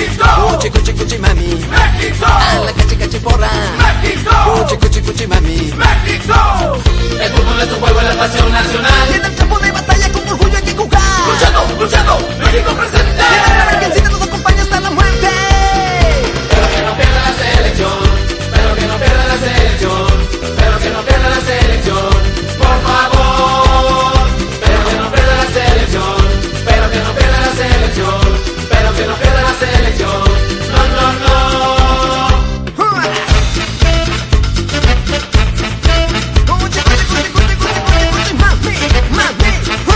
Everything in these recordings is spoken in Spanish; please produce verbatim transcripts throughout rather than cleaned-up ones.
México. Cuchi, cuchi, cuchi, mami. México. A la cachi, cachi, porra. México. Cuchi, cuchi, cuchi, mami. México. El fútbol es un juego de la pasión nacional. Y en el campo de batalla con orgullo hay que jugar. Luchando, luchando, México presente. Y la gran Argentina nos acompaña hasta la muerte. Pero que no pierda la selección. Pero que no pierda la selección. Pero que no pierda la selección. Por favor. Pero que no pierda la selección. Pero que no pierda la selección. Pero que no pierda la selección. No, no, no. Cuchi, cuchi, cuchi, cuchi, cuchi, cuchi, cuchi, mami, mami.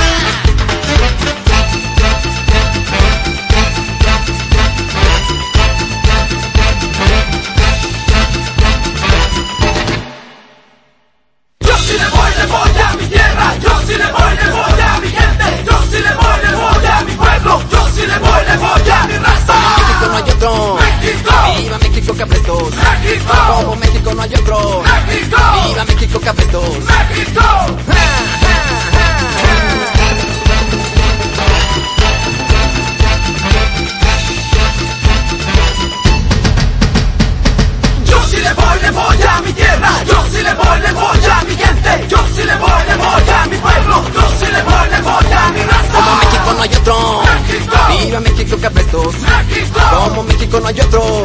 Yo sí le voy, le voy a mi tierra. Yo sí le voy, le voy a mi gente. Yo sí le voy, le voy a mi pueblo. Yo sí le voy, le voy a mi raza. México no hay otro. México. Viva México, cabrestos. México. Como México no hay otro. México. Viva México, cabrestos. México. Yo sí le voy, le voy a mi tierra. Yo sí le voy, le voy a mi gente. Yo sí le voy, le voy a mi pueblo. Yo sí le voy, le voy a mi raza. Como México no hay otro. México. Viva México, cabrestos. México. Como México no hay otro.